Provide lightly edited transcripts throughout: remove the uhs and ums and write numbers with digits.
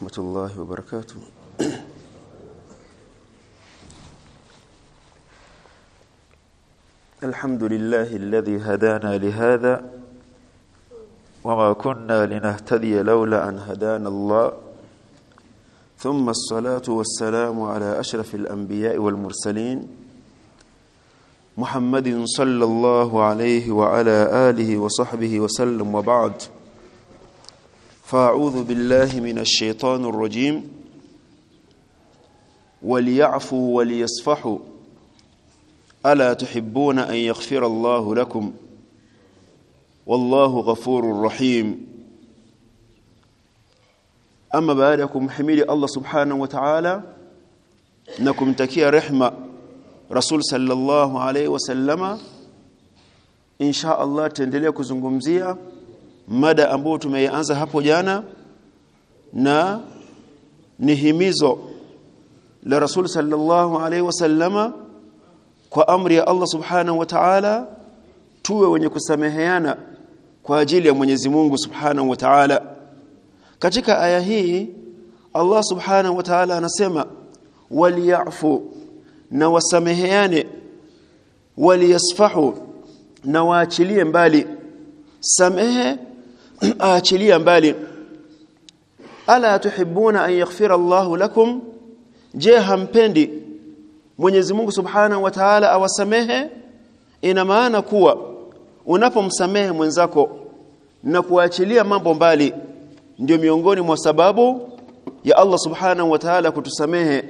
ورحمة الله وبركاته. الحمد لله الذي هدانا لهذا وما كنا لنهتدي لولا أن هدانا الله ثم الصلاة والسلام على أشرف الأنبياء والمرسلين محمد صلى الله عليه وعلى آله وصحبه وسلم وبعد فأعوذ بالله من الشيطان الرجيم وليعفوا وليصفحوا ألا تحبون أن يغفر الله لكم والله غفور رحيم. أما بعدكم حميد الله سبحانه وتعالى نكم تكيا رحمة رسول صلى الله عليه وسلم إن شاء الله تندلea kuzungumzia mada ambayo tumeanza hapo jana na ni himizo la Rasul sallallahu alaihi wasallama kwa amri ya Allah subhanahu wa ta'ala tuwe wenye kusameheana kwa ajili ya Mwenyezi Mungu subhanahu wa ta'ala. Katika aya hii Allah subhanahu wa ta'ala anasema waliyafu na wasameheane, waliyasfahu na waachilie mbali. Samehe aachilia mbali. Ala tuhibuna an yaghfira Allahu lakum, je hampendi Mwenyezi Mungu Subhanahu wa Ta'ala awasamehe? Ina maana kuwa unapomsamehe mwenzako na kuachilia mambo mbali ndio miongoni mwa sababu ya Allah Subhanahu wa Ta'ala kutusamehe.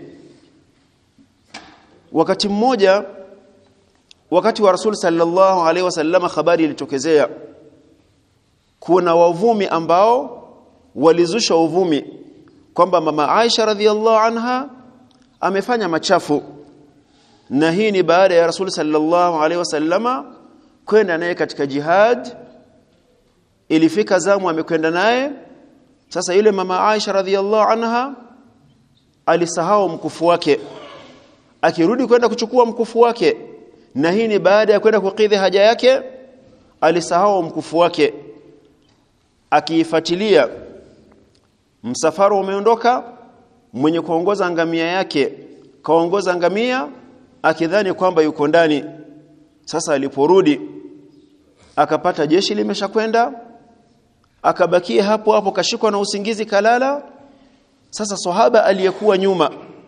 Wakati mmoja wakati wa Rasul sallallahu alaihi wasallam habari ilitokezea kuna wavumi ambao walizusha uvumi kwamba mama Aisha radhiallahu anha amefanya machafu, na hii ni baada ya Rasul sallallahu alaihi wasallama kwenda naye katika jihad. Ilifika zamu amekwenda naye. Sasa yule mama Aisha radhiallahu anha alisahau mkufu wake, akirudi kwenda kuchukua mkufu wake, na hii ni baada ya kwenda kukidhi haja yake, alisahau mkufu wake. Akiifuatilia msafara umeondoka, mwenye kuongoza ngamia yake kaongoza ngamia akidhani kwamba yuko ndani. Sasa aliporudi akapata jeshi limeshakwenda, akabakia hapo hapo kashikwa na usingizi kalala. Sasa sahaba aliyekuwa nyuma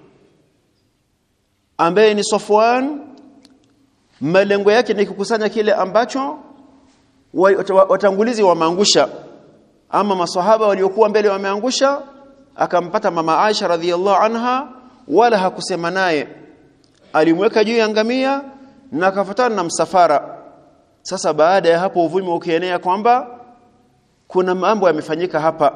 ambaye ni Safwan, malengo yake ni kukusanya kile ambacho watangulizi wameangusha, ama maswahaba waliokuwa mbele wameangusha. Akampata mama Aisha radhiallahu anha, wala hakusema naye, alimweka juu ya ngamia na akafuatana na msafara. Sasa baada ya hapo uvumi ukienea kwamba kuna mambo yamefanyika hapa.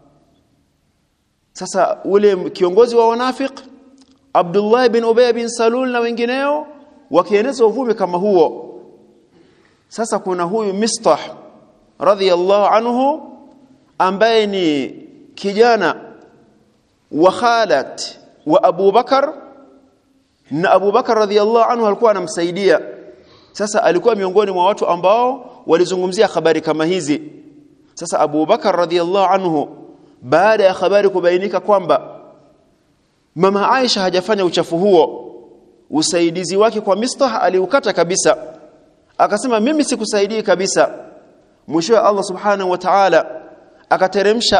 Sasa ule kiongozi wa wanafiki Abdullah bin Ubay bin Salul na wengineo wakieneza uvumi kama huo. Sasa kuna huyu Mistah radhiallahu anhu ambaye ni kijana wa Khalid wa Abu Bakar, na Abu Bakar radhiallahu anhu alikuwa anamsaidia. Sasa alikuwa miongoni mwa watu ambao walizungumzia habari kama hizi. Sasa Abu Bakar radhiallahu anhu baada ya habari kubainika kwamba mama Aisha hajafanya uchafu huo, usaidizi wake kwa Mistah aliukata kabisa. Akasema mimi sikusaidii kabisa. Mwisho Allah subhanahu wa ta'ala akateremsha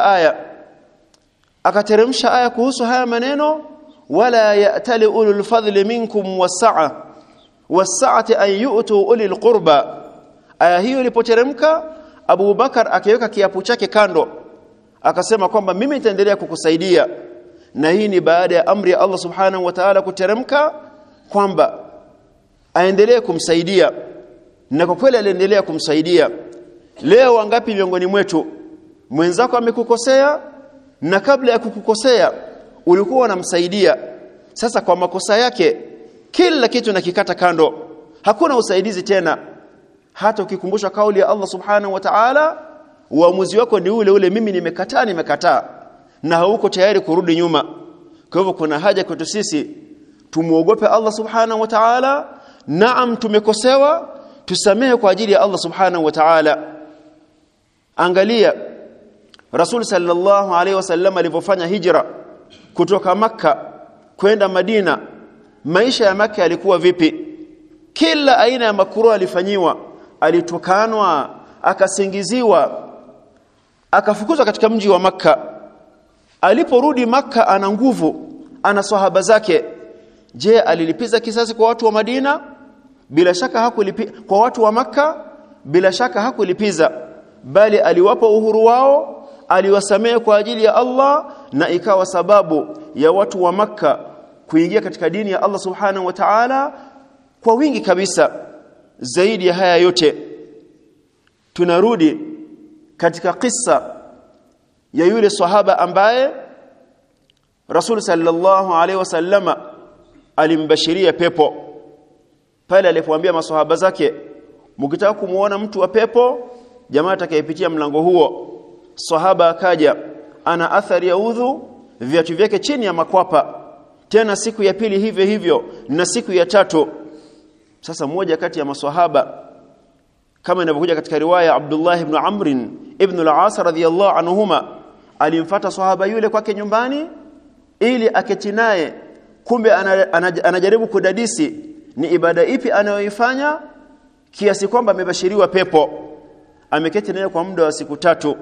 aya kuhusu haya maneno, wala ya'tali ulul fadli minkum was-sa'ati an yu'tu ulil qurba. Aya hiyo ilipoteremka, Abu Bakar akiweka kiapo chake kando, akasema kwamba mimi nitaendelea kukusaidia. Na hii ni baada ya amri ya Allah subhanahu wa ta'ala kuteremka kwamba aendelee kumsaidia, na kwa kweli aliendelea kumsaidia. Leo wangapi miongoni mwetu mwenzako amekukosea, na kabla ya kukukosea ulikuwa unamsaidia. Sasa kwa makosa yake kila kitu nakikata kando, hakuna usaidizi tena. Hata ukikumbusha kauli ya Allah subhanahu wa ta'ala, uamuzi wako ni ule ule, mimi nimekataa, na hauko tayari kurudi nyuma. Kwa hivyo kuna haja kwetu sisi tumuogope Allah subhanahu wa ta'ala. Naam, tumekosewa, tusamehe kwa ajili ya Allah subhanahu wa ta'ala. Angalia Rasul sallallahu alaihi wasallam alipofanya hijra kutoka Makka kwenda Madina, maisha ya Makka yalikuwa vipi? Kila aina ya makruh alifanyiwa, alitukanwa, akasingiziwa, akafukuzwa katika mji wa Makka. Aliporudi Makka ana nguvu, ana sahaba zake. Je, alilipiza kisasi kwa watu wa Madina? Bila shaka hakulipiza. Kwa watu wa Makka bila shaka hakulipiza, bali aliwapa uhuru wao, aliwasamehe kwa ajili ya Allah, na ikawa sababu ya watu wa Makka kuingia katika dini ya Allah subhanahu wa ta'ala kwa wingi kabisa. Zaidi ya haya yote, tunarudi katika kisa ya yule sahaba ambaye Rasul sallallahu alaihi wasallama alimbashiria pepo. Pale alipoambia maswahaba zake, mkitaka kumuona mtu wa pepo, jamaa atakayepitia mlango huo. Sahaba akaja, ana athari ya udhu, viatu vyake chini ya makwapa. Tena siku ya pili hivyo hivyo, na siku ya tatu. Sasa mmoja kati ya maswahaba, kama inavyokuja katika riwaya Abdullah ibn Amr ibn al-As radhiyallahu anhuma, alimfuata sahaba yule kwake nyumbani ili aketi naye. Kumbe anajaribu kudadisi ni ibada ipi anayoifanya, kiasi kwamba amebashiriwa pepo. Ameketi naye kwa muda wa siku 3.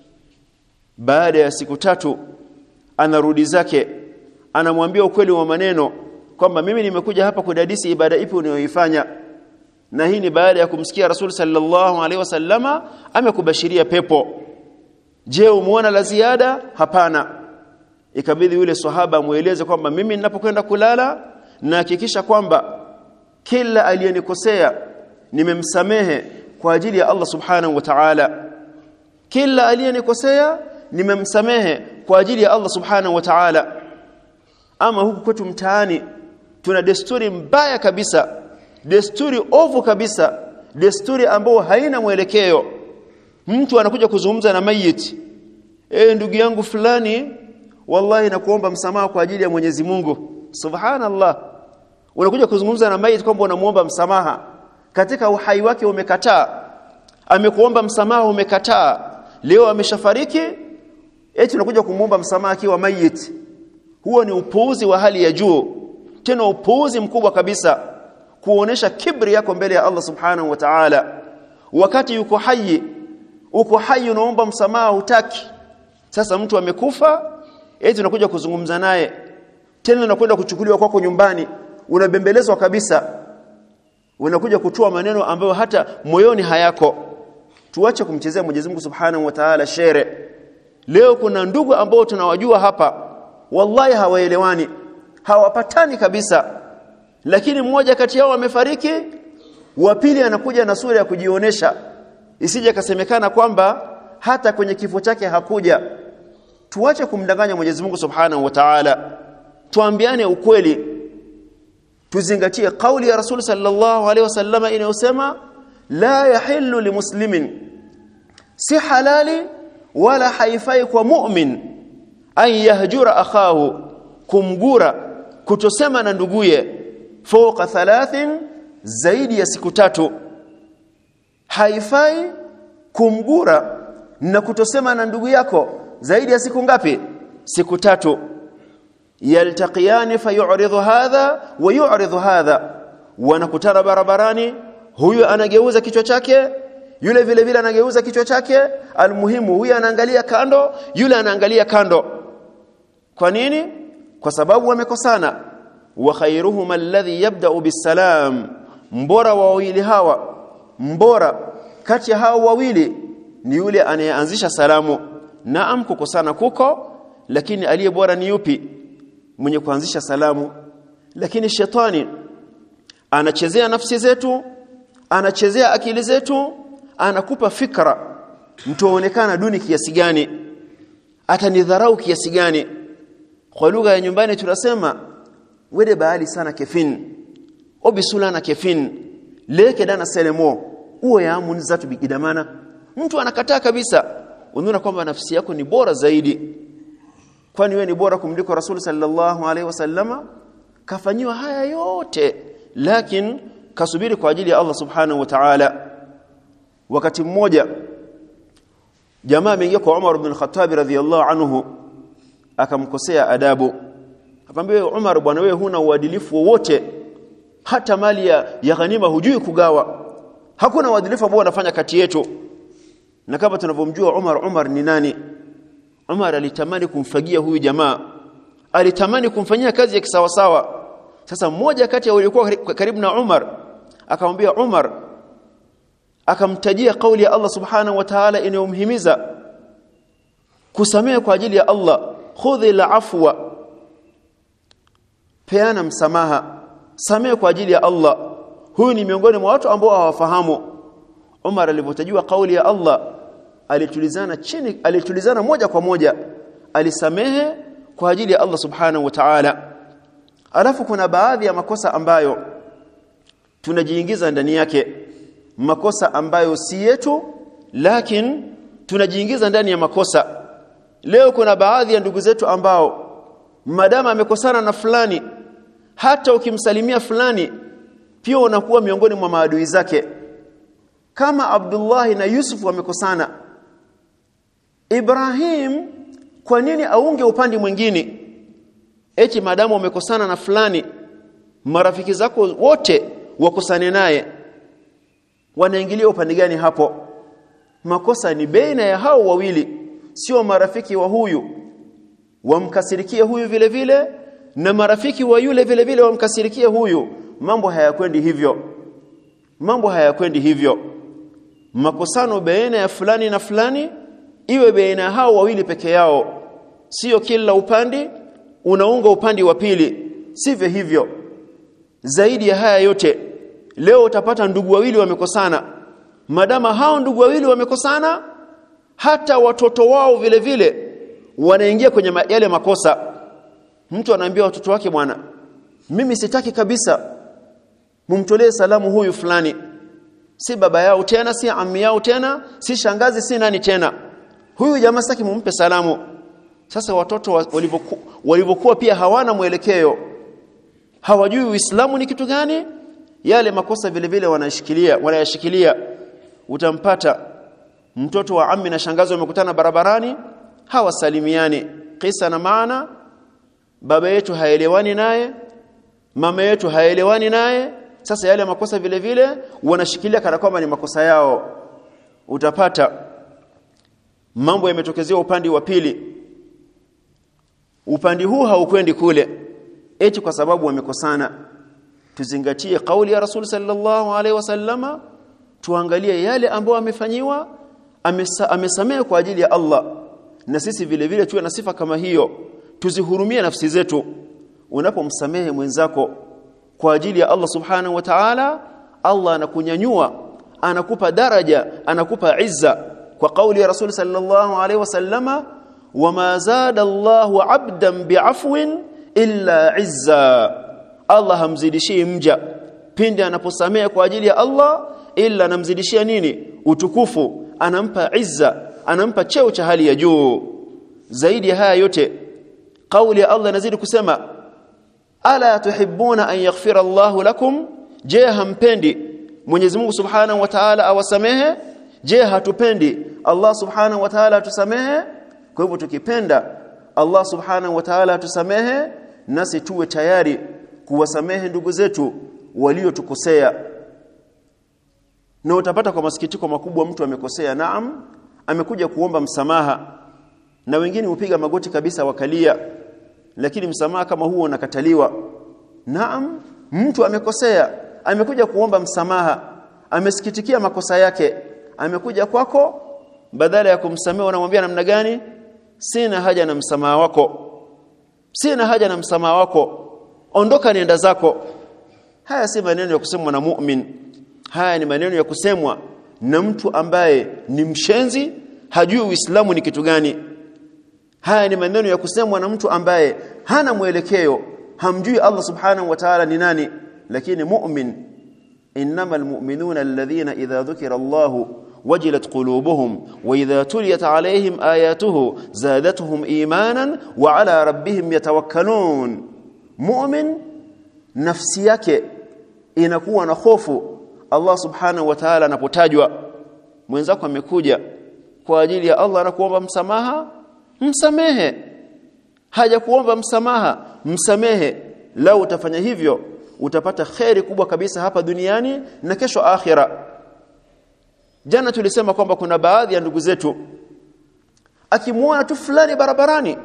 Baada ya siku 3 anarudi zake, anamwambia ukweli wa maneno kwamba mimi nimekuja hapa kudadisi ibada ipi unayoifanya, na hii ni baada ya kumsikia Rasul sallallahu alaihi wasallama amekubashiria pepo. Je, umeona la ziada? Hapana. Ikabidi yule sahaba mueleze kwamba mimi ninapokwenda kulala na hakikisha kwamba kila aliyenikosea nimemsamehe kwa ajili ya Allah subhanahu wa ta'ala. Kila aliyenikosea nimemsamehe kwa ajili ya Allah subhanahu wa ta'ala. Ama huku kwetu mtaani tuna desturi mbaya kabisa, desturi ovu kabisa, desturi ambayo haina mwelekeo. Mtu anakuja kuzungumza na mayiti, ndugu yangu fulani, wallahi nakuomba msamaha kwa ajili ya Mwenyezi Mungu. Subhanallah. Unakuja kuzungumza na mayiti kwamba unamuomba msamaha, katika uhai wake umekataa, amekuomba msamaha umekataa. Leo ameshafariki, eti unakuja kumuomba msamaha akiwa mayiti. Huo ni upuuzi wa hali ya juu, tena upuuzi mkubwa kabisa, kuonesha kibri yako mbele ya Allah subhanahu wa ta'ala. Wakati uko hai unaomba msamaha hutaki. Sasa mtu amekufa, eti unakuja kuzungumza naye, tena unakwenda kuchukuliwa kwako nyumbani, unabembelezwa kabisa, unakuja kutoa maneno ambayo hata moyoni hayako. Tuache kumchezea Mwenyezi Mungu subhanahu wa ta'ala shere. Leo kuna ndugu ambao tunawajua hapa, wallahi hawaelewani, hawapatani kabisa, lakini mmoja kati yao amefariki, wa pili anakuja na sura ya kujionesha, isije kasemekana kwamba hata kwenye kifo chake hakuja. Tuache kumdanganya Mwenyezi Mungu subhanahu wa ta'ala, tuambiane ukweli, tuzingatie kauli ya Rasul sallallahu alaihi wasallam inayosema la yahillu limuslimin, si halali wala haifai kwa mu'min an yahjura akhahu, kumgura, kutosema na nduguye, fawqa 3, zaidi ya siku 3. Haifai kumgura na kutosema na ndugu yako zaidi ya siku ngapi? Siku 3. Yaltaqiyani fayu'ridu hadha wa yu'ridu hadha, wanakutana barabarani, huyu anageuza kichwa chake, yule vile vile anageuza kichwa chake. Almuhimu huyu anaangalia kando, yule anaangalia kando. Kwa nini? Kwa sababu wamekosana. Wa khairuhum alladhi yabda'u bisalam, mbora wa wawili hawa, mbora kati ya hao wawili ni yule anayeanzisha salamu. Naam, kukosana kuko, lakini aliye bora ni yupi? Mwenye kuanzisha salamu. Lakini shetani anachezea nafsi zetu, anachezea akili zetu, anakupa fikra mtuonekana duni kiasi gani, atanidharau kiasi gani. Kwa lugha ya nyumbani tunasema wede baali sana kefin, obisulana kefin, leke dana selemo, uwe ya amu nizatu bigidamana. Mtu anakataa kabisa, unaona kwamba nafsi yako ni bora zaidi. Kwani wewe ni bora kumliko Rasul sallallahu alaihi wasallama? Kafanyiwa haya yote, lakini kasubiri kwa ajili ya Allah subhanahu wa ta'ala. Wakati mmoja jamaa ameingia kwa Umar ibn al-Khattab radhiyallahu anhu akamkosea adabu. Akamwambia Umar, bwana wewe huna uadilifu wowote, hata mali ya ghanima hujui kugawa. Hakuna uadilifu ambao unafanya kati yetu. Na kama tunavyomjua Umar ni nani? Umar alitamani kumfagia huyu jamaa. Alitamani kumfanyia kazi ya kisawasawa. Sasa mmoja kati ya waliokuwa karibu na Umar akamwambia Umar, akamtajia kauli ya Allah subhanahu wa ta'ala inayomhimiza kusamehe kwa ajili ya Allah, khudhil afwa, peana msamaha, samehe kwa ajili ya Allah. Huyu ni miongoni mwa watu ambao hawafahamu. Umar alipotajua kauli ya Allah alitulizana moja kwa moja, alisamehe kwa ajili ya Allah subhanahu wa ta'ala. Alafu kuna baadhi ya makosa ambayo tunajiingiza ndani yake, makosa ambayo si yetu, lakini tunajiingiza ndani ya makosa. Leo kuna baadhi ya ndugu zetu ambao madama amekosana na fulani, hata ukimsalimia fulani pia unakuwa miongoni mwa maadui zake. Kama Abdullah na Yusuf wamekosana, Ibrahim kwa nini aunge upande mwingine? Eti madamu wamekosana na fulani, marafiki zako wote wakosane naye, wanaingilia upande gani hapo? Makosa ni baina ya hao wawili, sio marafiki wa huyu wamkasirikie huyu vile vile na marafiki wa yule vile vile wamkasirikie huyu. Mambo hayakwendi hivyo. Makosano baina ya fulani na fulani iwe baina hao wawili peke yao, sio kila upande unaunga upande wa pili, sivyo hivyo. Zaidi ya haya yote, leo utapata ndugu wawili wamekosana. Madama hao ndugu wawili wamekosana, hata watoto wao vile vile wanaingia kwenye yale makosa. Mtu anaambia watoto wake, bwana mimi sitaki kabisa mumtolee salamu huyu fulani, si baba yao tena, si ammi yao tena, si shangazi, si nani tena, huyu jamaa sitaki mumpe salamu. Sasa watoto walivyokuwa pia hawana mwelekeo, hawajui Uislamu ni kitu gani, yale makosa vile vile wanayashikilia. Utampata mtoto wa ammi na shangazi wamekutana barabarani, hawasalimiani. Kisa na maana, baba yetu haelewani naye, mama yetu haelewani naye. Sasa yale makosa vile vile wanashikilia kana kwamba ni makosa yao. Utapata mambo yametokezea upande wa pili, upande huu haukwendi kule, eti kwa sababu wamekosana. Tuzingatie kauli ya Rasul sallallahu alaihi wasallama, tuangalie yale ambayo amefanyiwa, amesamehe kwa ajili ya Allah, na sisi vile vile tuwe na sifa kama hiyo, tuzihurumie nafsi zetu. Unapomsamehe mwenzako kwa ajili ya Allah subhanahu wa ta'ala, Allah anakunyanyua, anakupa daraja, anakupa izza. Kwa kauli ya Rasul sallallahu alaihi wasallama, wama zada Allahu 'abdan bi'afwin illa izza. Allah hamzidishii mja pindi anaposamehe kwa ajili ya Allah, illa anamzidishia nini? Utukufu, anampa izza, anampa cheo cha hali ya juu. Zaidi ya haya yote, kauli ya Allah inazidi kusema, ala tuhibbuna an yaghfira Allahu lakum, je hampendi Mwenyezi Mungu subhanahu wa ta'ala awasamehe? Je hatupendi Allah subhanahu wa ta'ala atusamehe? Kwa hivyo tukipenda Allah subhanahu wa ta'ala atusamehe, nasi tuwe tayari kuwasamehe ndugu zetu waliotukosea. Na utapata kwa masikitiko makubwa, mtu amekosea, naam, amekuja kuomba msamaha, na wengine hupiga magoti kabisa wakalia, lakini msamaha kama huo unakataliwa. Naam, mtu amekosea, amekuja kuomba msamaha, amesikitikia makosa yake, amekuja kwako, badala ya kumsamehe unamwambia namna gani? Sina haja na msamaha wako, ondoka nenda zako. Haya si maneno ya kusemwa na mu'min, haya ni maneno ya kusemwa na mtu ambaye ni mshenzi, hajui Uislamu ni kitu gani. Haya ni maneno ya kusemwa na mtu ambaye hana mwelekeo, hamjui Allah subhanahu wa ta'ala ni nani. Lakini mu'min, innamal mu'minuna alladhina idha dhukira Allahu wajilat qulubuhum wa idha tuliyat alayhim ayatuhu zadatuhum imanan wa ala rabbihim yatawakkalun. Mu'min nafsi yake inakuwa na hofu Allah subhanahu wa ta'ala anapotajwa. Mwenzako amekuja kwa ajili ya Allah na kuomba msamaha, msamehe. Haja kuomba msamaha, msamehe. Lau utafanya hivyo utapata khairi kubwa kabisa hapa duniani na kesho akhira. Jana tulisema kwamba kuna baadhi ya ndugu zetu akimuona tu fulani barabarani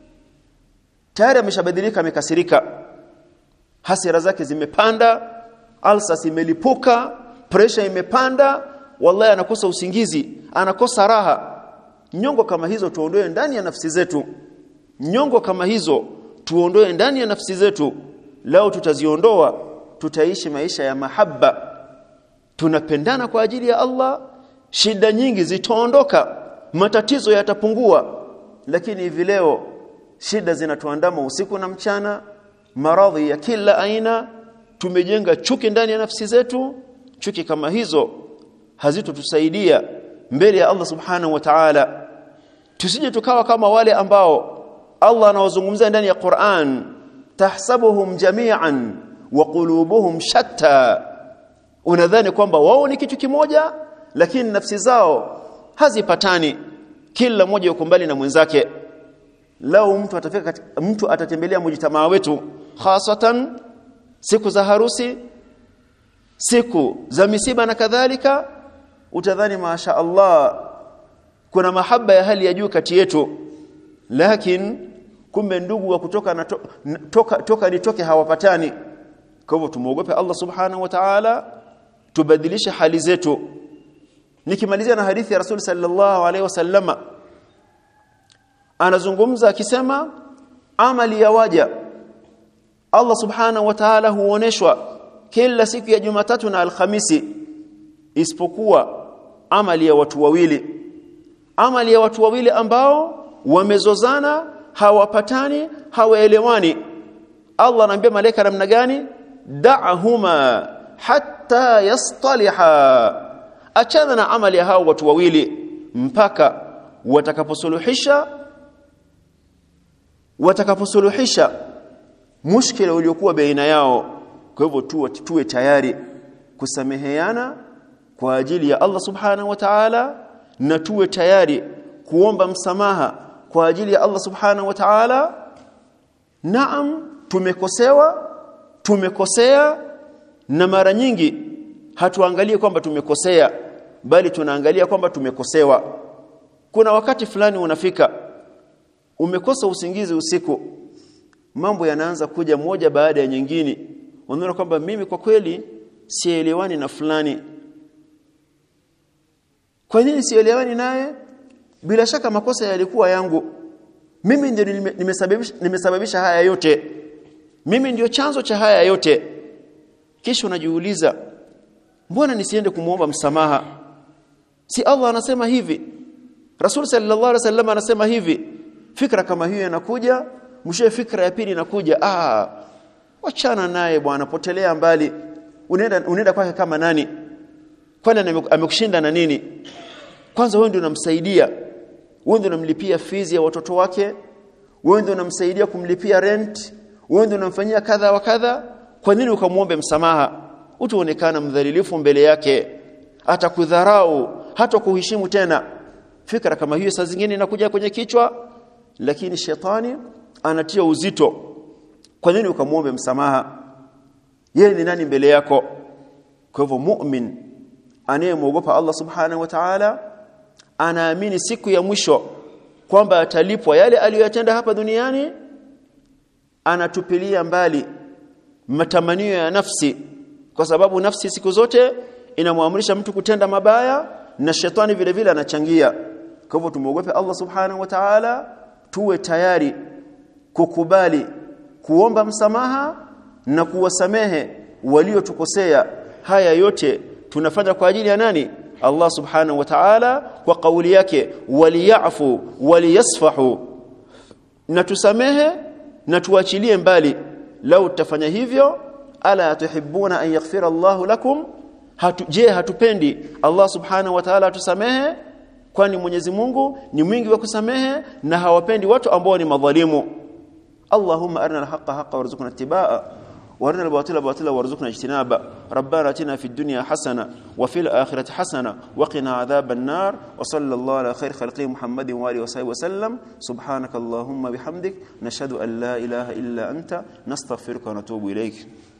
tayari ameshabadilika, amekasirika, hasira zake zimepanda, alsas imelipuka, pressure imepanda, wallahi anakosa usingizi, anakosa raha. Nyongo kama hizo tuondoe ndani ya nafsi zetu. Nyongo kama hizo tuondoe ndani ya nafsi zetu. Lao tutaziondoa, tutaishi maisha ya mahaba. Tunapendana kwa ajili ya Allah, shida nyingi zitaondoka, matatizo yatapungua. Lakini hivi leo shida zinatuandama usiku na mchana, maradhi ya kila aina, tumejenga chuki ndani ya nafsi zetu. Chuki kama hizo hazitotusaidia mbele ya Allah subhanahu wa ta'ala. Tusije tukawa kama wale ambao Allah anawazungumzia ndani ya Qur'an, tahsabuhum jami'an wa qulubuhum shatta. Unadhani kwamba wao ni kitu kimoja, lakini nafsi zao hazipatani, kila mmoja yuko mbali na mwenzake. Lao mtu atatembelea mujitamaa wetu, hasatan siku za harusi, siku za misiba na kadhalika, utadhani masha Allah kuna mahaba ya hali ya juu kati yetu, lakini kumbe ndugu wa kutoka toka nitoke hawapatani. Kwa hivyo tumuogope Allah subhanahu wa ta'ala, tubadilishe hali zetu. Nikimalizia na hadithi ya Rasul sallallahu alaihi wasallama, anazungumza akisema amali ya waja Allah subhanahu wa ta'ala huoneshwa kila siku ya Jumatatu na Alhamisi, isipokuwa amali ya watu wawili. Amali ya watu wawili ambao wamezozana, hawapatani, hawaelewani. Allah anaambia malaika namna gani? Da'ahuma hatta yastaliha. Achana na amali ya hao watu wawili mpaka watakaposuluhisha mushkila uliokuwa baina yao. Kwa hivyo tuwe tayari kusameheana kwa ajili ya Allah subhanahu wa ta'ala, na tuwe tayari kuomba msamaha kwa ajili ya Allah subhanahu wa ta'ala. Naam, tumekosea, na mara nyingi hatuangalie kwamba tumekosea, bali tunaangalia kwamba tumekosewa. Kuna wakati fulani unafika, umekosa usingizi usiku, mambo yanaanza kuja moja baada ya nyingine. Unaona kwamba mimi kwa kweli sielewani na fulani. Kwa nini sielewani naye? Bila shaka makosa yalikuwa yangu. Mimi ndio nimesababisha haya yote. Mimi ndio chanzo cha haya yote. Kisha unajiuliza, mbona nisiende kumuomba msamaha? Si Allah anasema hivi, Rasul sallallahu alaihi wasallam anasema hivi. Fikra kama hiyo inakuja, mwisho fikra ya pili inakuja, wachana naye bwana, potelea mbali. Unaenda kwake kama nani? Kwani amekushinda na nini? Kwanza wewe ndio unamsaidia, wewe ndio unamlipia fees ya watoto wake, wewe ndio unamsaidia kumlipia rent, wewe ndio unamfanyia kadha wa kadha. Kwa nini ukamuombe msamaha? Utaonekana mdhalilifu mbele yake, atakudharau, hata kuheshimu tena. Fikra kama hiyo saa zingine inakuja kwenye kichwa, lakini shetani anatia uzito. Kwa nini ukamuombe msamaha? Yeye ni nani mbele yako? Kwa hivyo mu'min anayemwogopa Allah subhanahu wa ta'ala, anaamini siku ya mwisho kwamba atalipwa yale aliyotenda hapa duniani, anatupilia mbali matamanio ya nafsi, kwa sababu nafsi siku zote inamwamrisha mtu kutenda mabaya, na shetani vile vile anachangia. Kwa hivyo tumuogope Allah subhanahu wa ta'ala, tuwe tayari kukubali kuomba msamaha na kuwasamehe waliotukosea. Haya yote tunafanya kwa ajili ya nani? Allah subhanahu wa ta'ala, kwa kauli yake waliyafu waliyasfahu, na tusamehe na tuachilie mbali. Lau tutafanya hivyo, ala tuhibbuna an yaghfira Allahu lakum, hatupendi Allah subhanahu wa ta'ala tusamehe? Kwani Mwenyezi Mungu ni mwingi wa kusamehe na hawapendi watu ambao ni madhalimu. Allahumma arina al-haqqa haqqan warzuqna ittibaa'a وارنا الباطل باطلا وارزقنا اجتنابه ربنا اتنا في الدنيا حسنه وفي الاخره حسنه وقنا عذاب النار وصلى الله على خير خلقه محمد واله وصحبه وسلم سبحانك اللهم بحمدك نشهد ان لا اله الا انت نستغفرك ونتوب اليك